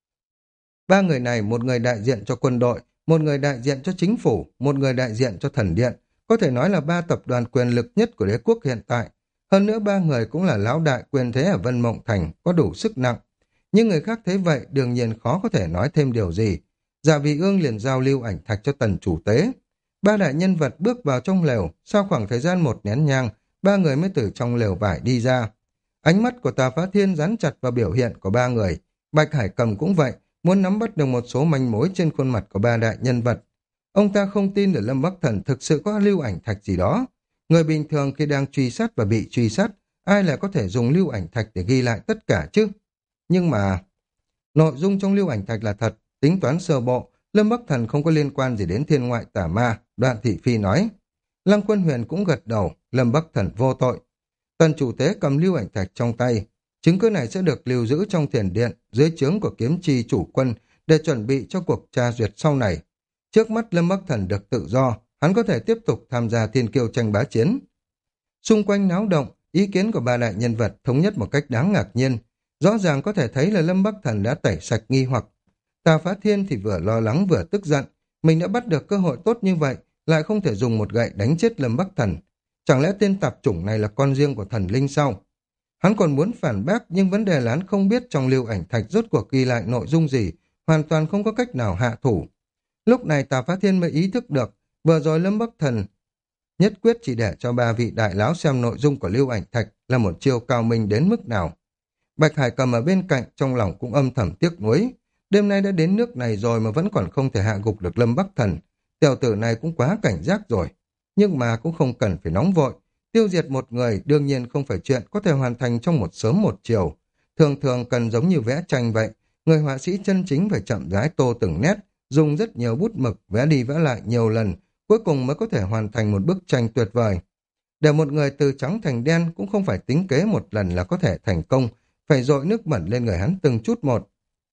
Ba người này, một người đại diện cho quân đội, một người đại diện cho chính phủ, một người đại diện cho thần điện, có thể nói là ba tập đoàn quyền lực nhất của đế quốc hiện tại. Hơn nữa ba người cũng là lão đại quyền thế ở Vân Mộng Thành, có đủ sức nặng. Nhưng người khác thấy vậy đương nhiên khó có thể nói thêm điều gì. Dạ Vị Ương liền giao lưu ảnh thạch cho tần chủ tế. Ba đại nhân vật bước vào trong lều, sau khoảng thời gian một nén nhang, ba người mới từ trong lều vải đi ra. Ánh mắt của Tà Phá Thiên dán chặt vào biểu hiện của ba người. Bạch Hải Cầm cũng vậy, muốn nắm bắt được một số manh mối trên khuôn mặt của ba đại nhân vật. Ông ta không tin được Lâm Bắc Thần thực sự có lưu ảnh thạch gì đó. Người bình thường khi đang truy sát và bị truy sát, ai lại có thể dùng lưu ảnh thạch để ghi lại tất cả chứ? Nhưng mà, nội dung trong lưu ảnh thạch là thật, tính toán sơ bộ, Lâm Bắc Thần không có liên quan gì đến thiên ngoại tà ma, Đoạn Thị Phi nói. Lăng Quân Huyền cũng gật đầu, Lâm Bắc Thần vô tội. Tần chủ tế cầm lưu ảnh thạch trong tay, chứng cứ này sẽ được lưu giữ trong thiền điện dưới trướng của kiếm chi chủ quân để chuẩn bị cho cuộc tra duyệt sau này. Trước mắt Lâm Bắc Thần được tự do, hắn có thể tiếp tục tham gia thiên kiêu tranh bá chiến. Xung quanh náo động, ý kiến của ba đại nhân vật thống nhất một cách đáng ngạc nhiên. Rõ ràng có thể thấy là Lâm Bắc Thần đã tẩy sạch nghi hoặc. Tà Phá Thiên thì vừa lo lắng vừa tức giận. Mình đã bắt được cơ hội tốt như vậy, lại không thể dùng một gậy đánh chết Lâm Bắc Thần. Chẳng lẽ tên tạp chủng này là con riêng của thần linh sao? Hắn còn muốn phản bác, nhưng vấn đề là hắn không biết trong lưu ảnh thạch rốt cuộc ghi lại nội dung gì, hoàn toàn không có cách nào hạ thủ. Lúc này Tà Phá Thiên mới ý thức được, vừa rồi Lâm Bắc Thần nhất quyết chỉ để cho ba vị đại lão xem nội dung của lưu ảnh thạch là một chiêu cao minh đến mức nào. Bạch Hải Cầm ở bên cạnh trong lòng cũng âm thầm tiếc nuối. Đêm nay đã đến nước này rồi mà vẫn còn không thể hạ gục được Lâm Bắc Thần. Tiểu tử này cũng quá cảnh giác rồi. Nhưng mà cũng không cần phải nóng vội. Tiêu diệt một người đương nhiên không phải chuyện có thể hoàn thành trong một sớm một chiều. Thường thường cần giống như vẽ tranh vậy. Người họa sĩ chân chính phải chậm rãi tô từng nét, dùng rất nhiều bút mực vẽ đi vẽ lại nhiều lần, cuối cùng mới có thể hoàn thành một bức tranh tuyệt vời. Để một người từ trắng thành đen cũng không phải tính kế một lần là có thể thành công, phải dội nước bẩn lên người hắn từng chút một.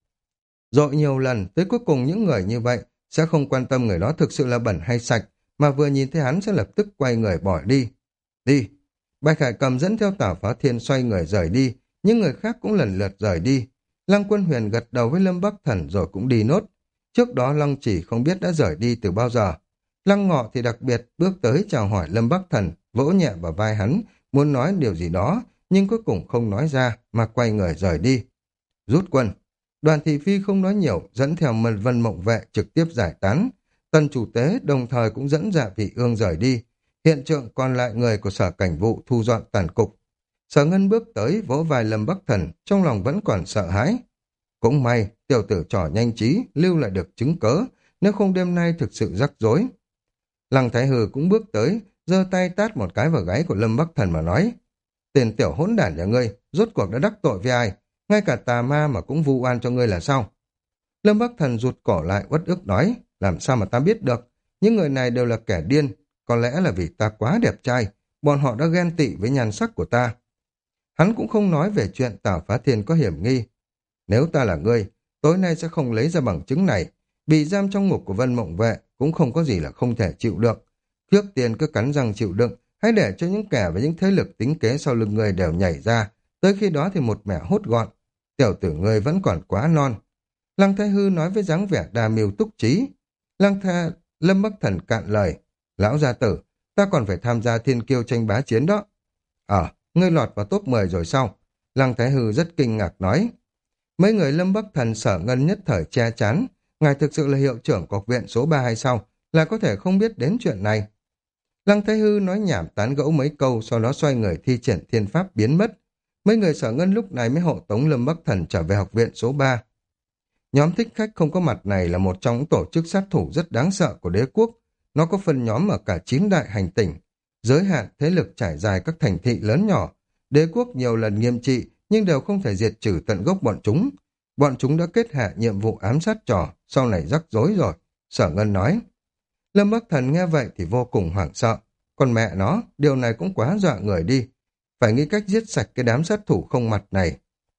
Dội nhiều lần, tới cuối cùng những người như vậy sẽ không quan tâm người đó thực sự là bẩn hay sạch, mà vừa nhìn thấy hắn sẽ lập tức quay người bỏ đi. Đi! Bạch Hải Cầm dẫn theo Tả Phá Thiên xoay người rời đi, những người khác cũng lần lượt rời đi. Lăng Quân Huyền gật đầu với Lâm Bắc Thần rồi cũng đi nốt. Trước đó Lăng Chỉ không biết đã rời đi từ bao giờ. Lăng Ngọ thì đặc biệt bước tới chào hỏi Lâm Bắc Thần, vỗ nhẹ vào vai hắn, muốn nói điều gì đó, nhưng cuối cùng không nói ra mà quay người rời đi. Rút quân. Đoàn Thị Phi không nói nhiều, dẫn theo Mật Vân Mộng Vệ trực tiếp giải tán. Tần chủ tế đồng thời cũng dẫn Dạ Vị Ương rời đi. Hiện trường còn lại người của Sở Cảnh vụ thu dọn tàn cục. Sở Ngân bước tới vỗ vai Lâm Bắc Thần, trong lòng vẫn còn sợ hãi. Cũng may, tiểu tử trò nhanh trí, lưu lại được chứng cớ, nếu không đêm nay thực sự rắc rối. Lăng Thái Hư cũng bước tới, giơ tay tát một cái vào gáy của Lâm Bắc Thần mà nói. Tiền tiểu hỗn đản nhà ngươi, rốt cuộc đã đắc tội với ai? Ngay cả tà ma mà cũng vu oan cho ngươi là sao? Lâm Bắc Thần rụt cổ lại uất ức nói, làm sao mà ta biết được? Những người này đều là kẻ điên, có lẽ là vì ta quá đẹp trai, bọn họ đã ghen tị với nhan sắc của ta. Hắn cũng không nói về chuyện Tào Phá Thiên có hiểm nghi. Nếu ta là ngươi, tối nay sẽ không lấy ra bằng chứng này, bị giam trong ngục của Vân Mộng Vệ cũng không có gì là không thể chịu được. Trước tiên cứ cắn răng chịu đựng, hãy để cho những kẻ và những thế lực tính kế sau lưng ngươi đều nhảy ra, tới khi đó thì một mẻ hốt gọn. Tiểu tử ngươi vẫn còn quá non. Lăng Thái Hư nói với dáng vẻ đa mưu túc trí. Lăng Tha Lâm Bắc Thần cạn lời. Lão gia tử, ta còn phải tham gia thiên kiêu tranh bá chiến đó. Ờ, ngươi lọt vào top mười rồi sao? Lăng Thái Hư rất kinh ngạc nói. Mấy người Lâm Bắc Thần Sở Ngân nhất thời che chắn. Ngài thực sự là hiệu trưởng của học viện số ba hay sao? Là có thể không biết đến chuyện này. Lăng Thái Hư nói nhảm tán gẫu mấy câu, sau đó xoay người thi triển thiên pháp biến mất. Mấy người Sở Ngân lúc này mới hộ tống Lâm Bắc Thần trở về học viện số ba. Nhóm thích khách không có mặt này là một trong những tổ chức sát thủ rất đáng sợ của đế quốc. Nó có phân nhóm ở cả chín đại hành tỉnh, giới hạn thế lực trải dài các thành thị lớn nhỏ. Đế quốc nhiều lần nghiêm trị nhưng đều không thể diệt trừ tận gốc bọn chúng. Bọn chúng đã kết hạ nhiệm vụ ám sát trò, sau này rắc rối rồi, Sở Ngân nói. Lâm Bắc Thần nghe vậy thì vô cùng hoảng sợ. Còn mẹ nó, điều này cũng quá dọa người đi. Phải nghĩ cách giết sạch cái đám sát thủ không mặt này.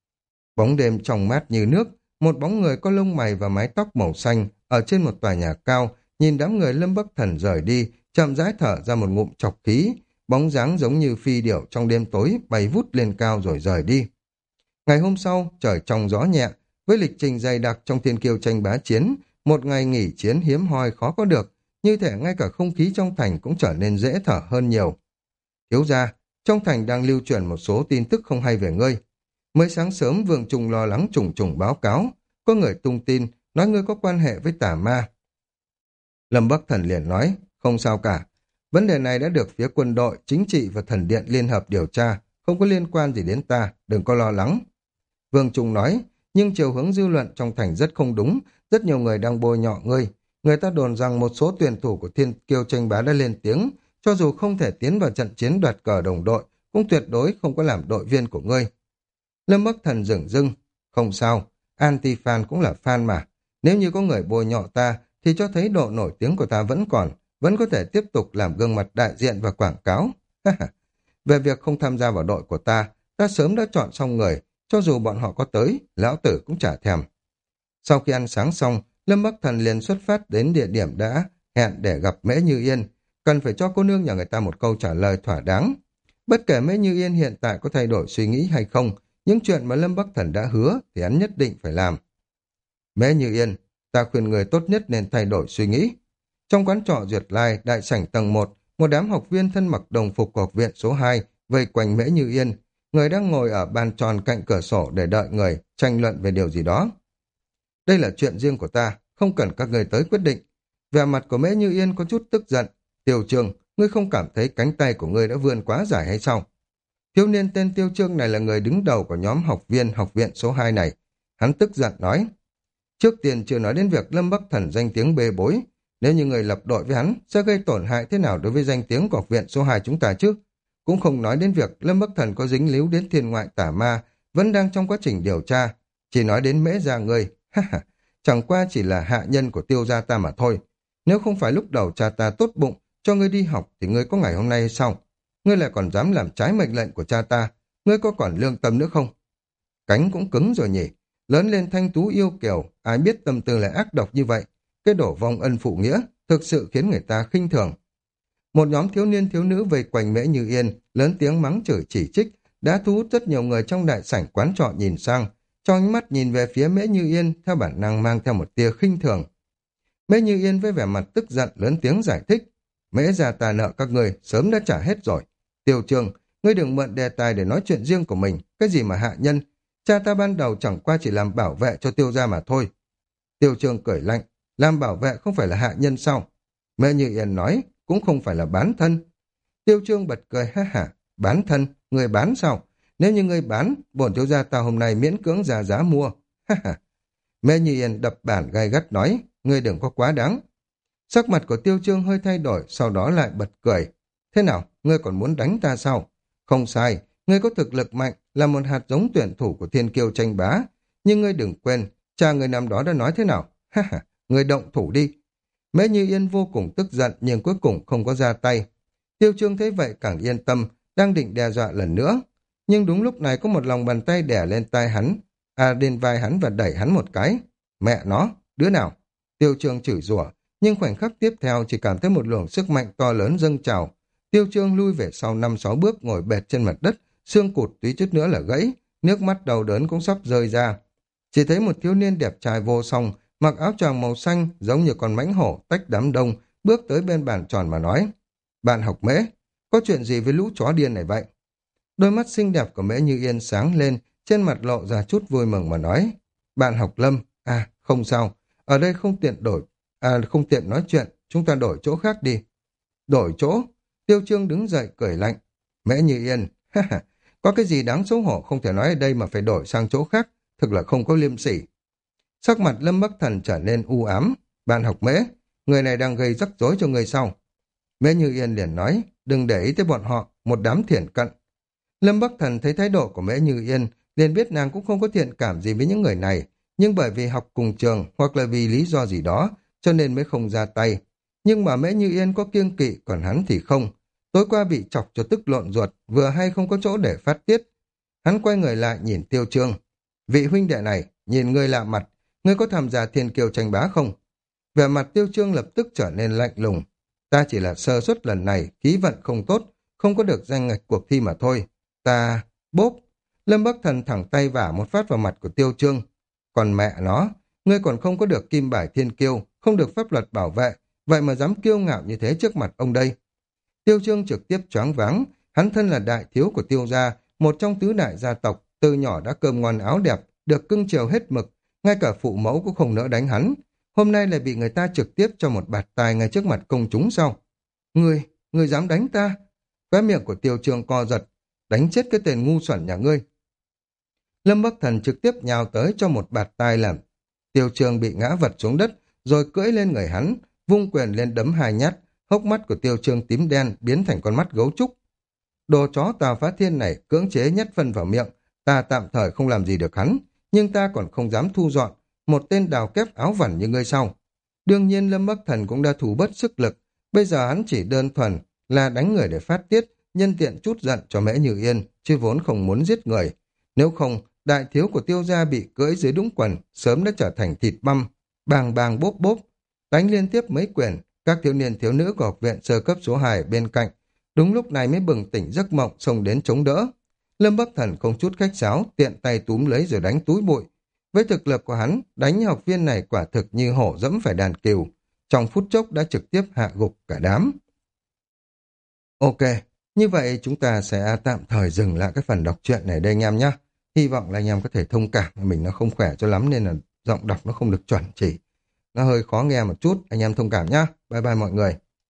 Bóng đêm trong mát như nước, một bóng người có lông mày và mái tóc màu xanh ở trên một tòa nhà cao, nhìn đám người Lâm Bắc Thần rời đi, chậm rãi thở ra một ngụm chọc khí, bóng dáng giống như phi điểu trong đêm tối bay vút lên cao rồi rời đi. Ngày hôm sau, trời trong gió nhẹ, với lịch trình dày đặc trong thiên kiêu tranh bá chiến, một ngày nghỉ chiến hiếm hoi khó có được, như thể ngay cả không khí trong thành cũng trở nên dễ thở hơn nhiều. Thiếu gia, trong thành đang lưu truyền một số tin tức không hay về ngươi. Mới sáng sớm Vương Trung lo lắng trùng trùng báo cáo, có người tung tin, nói ngươi có quan hệ với tà ma. Lâm Bắc Thần liền nói, không sao cả. Vấn đề này đã được phía quân đội, chính trị và thần điện liên hợp điều tra, không có liên quan gì đến ta, đừng có lo lắng. Vương Trung nói, nhưng chiều hướng dư luận trong thành rất không đúng, rất nhiều người đang bôi nhọ ngươi. Người ta đồn rằng một số tuyển thủ của thiên kiêu tranh bá đã lên tiếng, cho dù không thể tiến vào trận chiến đoạt cờ đồng đội, cũng tuyệt đối không có làm đội viên của ngươi. Lâm Bắc Thần dửng dưng, không sao, anti-fan cũng là fan mà. Nếu như có người bôi nhọ ta, thì cho thấy độ nổi tiếng của ta vẫn còn, vẫn có thể tiếp tục làm gương mặt đại diện và quảng cáo. Về việc không tham gia vào đội của ta, ta sớm đã chọn xong người, cho dù bọn họ có tới, lão tử cũng chả thèm. Sau khi ăn sáng xong, Lâm Bắc Thần liền xuất phát đến địa điểm đã hẹn để gặp Mễ Như Yên, cần phải cho cô nương nhà người ta một câu trả lời thỏa đáng. Bất kể Mễ Như Yên hiện tại có thay đổi suy nghĩ hay không, những chuyện mà Lâm Bắc Thần đã hứa thì hắn nhất định phải làm. Mễ Như Yên, ta khuyên người tốt nhất nên thay đổi suy nghĩ. Trong quán trọ Duyệt Lai, đại sảnh tầng một, một đám học viên thân mặc đồng phục của học viện số hai vây quanh Mễ Như Yên, người đang ngồi ở bàn tròn cạnh cửa sổ để đợi người, tranh luận về điều gì đó. Đây là chuyện riêng của ta, không cần các người tới quyết định. Vẻ mặt của Mễ Như Yên có chút tức giận. Tiêu Trương, ngươi không cảm thấy cánh tay của ngươi đã vươn quá dài hay sao? Thiếu niên tên Tiêu Trương này là người đứng đầu của nhóm học viên học viện số hai này. Hắn tức giận nói. Trước tiên chưa nói đến việc Lâm Bắc Thần danh tiếng bê bối. Nếu như người lập đội với hắn, sẽ gây tổn hại thế nào đối với danh tiếng của học viện số hai chúng ta chứ? Cũng không nói đến việc Lâm Bắc Thần có dính líu đến thiên ngoại tả ma, vẫn đang trong quá trình điều tra. Chỉ nói đến Mễ gia ngươi, chẳng qua chỉ là hạ nhân của Tiêu gia ta mà thôi. Nếu không phải lúc đầu cha ta tốt bụng, cho ngươi đi học thì ngươi có ngày hôm nay hay sao? Ngươi lại còn dám làm trái mệnh lệnh của cha ta, ngươi có còn lương tâm nữa không? Cánh cũng cứng rồi nhỉ, lớn lên thanh tú yêu kiều, ai biết tâm tư lại ác độc như vậy. Cái đổ vong ân phụ nghĩa, thực sự khiến người ta khinh thường. Một nhóm thiếu niên thiếu nữ vây quanh Mễ Như Yên, lớn tiếng mắng chửi chỉ trích, đã thu hút rất nhiều người trong đại sảnh quán trọ nhìn sang, cho ánh mắt nhìn về phía Mễ Như Yên theo bản năng mang theo một tia khinh thường. Mễ Như Yên với vẻ mặt tức giận lớn tiếng giải thích, Mễ gia ta nợ các người sớm đã trả hết rồi. Tiêu Trương, ngươi đừng mượn đề tài để nói chuyện riêng của mình, cái gì mà hạ nhân, cha ta ban đầu chẳng qua chỉ làm bảo vệ cho Tiêu gia mà thôi. Tiêu Trương cười lạnh, làm bảo vệ không phải là hạ nhân sao? Mễ Như Yên nói, cũng không phải là bán thân. Tiêu Trương bật cười ha hả, bán thân, người bán sao? Nếu như người bán, bổn thiếu gia ta hôm nay miễn cưỡng ra giá mua. Ha ha. Mễ Như Yên đập bản gay gắt nói, ngươi đừng có quá đáng. Sắc mặt của Tiêu Trương hơi thay đổi, sau đó lại bật cười. Thế nào, ngươi còn muốn đánh ta sao? Không sai, ngươi có thực lực mạnh, là một hạt giống tuyển thủ của thiên kiêu tranh bá. Nhưng ngươi đừng quên, cha người năm đó đã nói thế nào? Ha ha, ngươi động thủ đi. Mễ Như Yên vô cùng tức giận nhưng cuối cùng không có ra tay. Tiêu Trương thấy vậy càng yên tâm, đang định đe dọa lần nữa. Nhưng đúng lúc này có một lòng bàn tay đè lên tai hắn, à lên vai hắn và đẩy hắn một cái. Mẹ nó, đứa nào? Tiêu Trương chửi rủa, nhưng khoảnh khắc tiếp theo chỉ cảm thấy một luồng sức mạnh to lớn dâng trào. Tiêu Trương lui về sau năm sáu bước ngồi bệt trên mặt đất, xương cụt tí chút nữa là gãy, nước mắt đau đớn cũng sắp rơi ra. Chỉ thấy một thiếu niên đẹp trai vô song, mặc áo choàng màu xanh giống như con mãnh hổ tách đám đông, bước tới bên bàn tròn mà nói. Bạn học Mễ, có chuyện gì với lũ chó điên này vậy? Đôi mắt xinh đẹp của Mễ Như Yên sáng lên, trên mặt lộ ra chút vui mừng mà nói. Bạn học Lâm, à không sao, ở đây không tiện đổi, à không tiện nói chuyện, chúng ta đổi chỗ khác đi. Đổi chỗ? Tiêu Trương đứng dậy cười lạnh. Mễ Như Yên, ha ha, có cái gì đáng xấu hổ không thể nói ở đây mà phải đổi sang chỗ khác, thực là không có liêm sỉ. Sắc mặt Lâm Bắc Thần trở nên u ám. Bạn học Mễ, người này đang gây rắc rối cho người sau. Mễ Như Yên liền nói, đừng để ý tới bọn họ, một đám thiển cận. Lâm Bắc Thần thấy thái độ của Mễ Như Yên, liền biết nàng cũng không có thiện cảm gì với những người này, nhưng bởi vì học cùng trường hoặc là vì lý do gì đó, cho nên mới không ra tay. Nhưng mà Mễ Như Yên có kiêng kỵ, còn hắn thì không. Tối qua bị chọc cho tức lộn ruột, vừa hay không có chỗ để phát tiết. Hắn quay người lại nhìn Tiêu Trương. Vị huynh đệ này, nhìn ngươi lạ mặt, ngươi có tham gia thiên kiêu tranh bá không? Vẻ mặt Tiêu Trương lập tức trở nên lạnh lùng. Ta chỉ là sơ suất lần này, khí vận không tốt, không có được danh ngạch cuộc thi mà thôi. Ta... Bốp! Lâm Bắc Thần thẳng tay vả một phát vào mặt của Tiêu Chương. Còn mẹ nó, ngươi còn không có được kim bài thiên kiêu, không được pháp luật bảo vệ, vậy mà dám kiêu ngạo như thế trước mặt ông đây. Tiêu Chương trực tiếp choáng váng, hắn thân là đại thiếu của Tiêu gia, một trong tứ đại gia tộc, từ nhỏ đã cơm ngon áo đẹp, được cưng chiều hết mực, ngay cả phụ mẫu cũng không nỡ đánh hắn. Hôm nay lại bị người ta trực tiếp cho một bạt tai ngay trước mặt công chúng sao? Ngươi, ngươi dám đánh ta? Khóe miệng của Tiêu Chương co giật, đánh chết cái tên ngu xuẩn nhà ngươi. Lâm Bắc Thần trực tiếp nhào tới cho một bạt tai làm. Tiêu Chương bị ngã vật xuống đất, rồi cưỡi lên người hắn, vung quyền lên đấm hai nhát, hốc mắt của Tiêu Chương tím đen biến thành con mắt gấu trúc. Đồ chó Tào Phá Thiên này cưỡng chế nhất phân vào miệng, ta tạm thời không làm gì được hắn, nhưng ta còn không dám thu dọn một tên đào kép áo vằn như ngươi sau. Đương nhiên Lâm Bắc Thần cũng đã thủ bất sức lực, bây giờ hắn chỉ đơn thuần là đánh người để phát tiết, nhân tiện chút giận cho Mễ Như Yên, chứ vốn không muốn giết người. Nếu không, đại thiếu của Tiêu gia bị cưỡi dưới đũng quần, sớm đã trở thành thịt băm, bàng bàng bốp bốp, đánh liên tiếp mấy quyền. Các thiếu niên thiếu nữ của học viện sơ cấp số hai bên cạnh, đúng lúc này mới bừng tỉnh giấc mộng xông đến chống đỡ. Lâm Bắc Thần không chút khách sáo, tiện tay túm lấy rồi đánh túi bụi. Với thực lực của hắn, đánh học viên này quả thực như hổ dẫm phải đàn cừu, trong phút chốc đã trực tiếp hạ gục cả đám. Ok, như vậy chúng ta sẽ tạm thời dừng lại cái phần đọc truyện này đây anh em nhé. Hy vọng là anh em có thể thông cảm, mình nó không khỏe cho lắm nên là giọng đọc nó không được chuẩn chỉ. Nó hơi khó nghe một chút, anh em thông cảm nhé. Bye bye mọi người.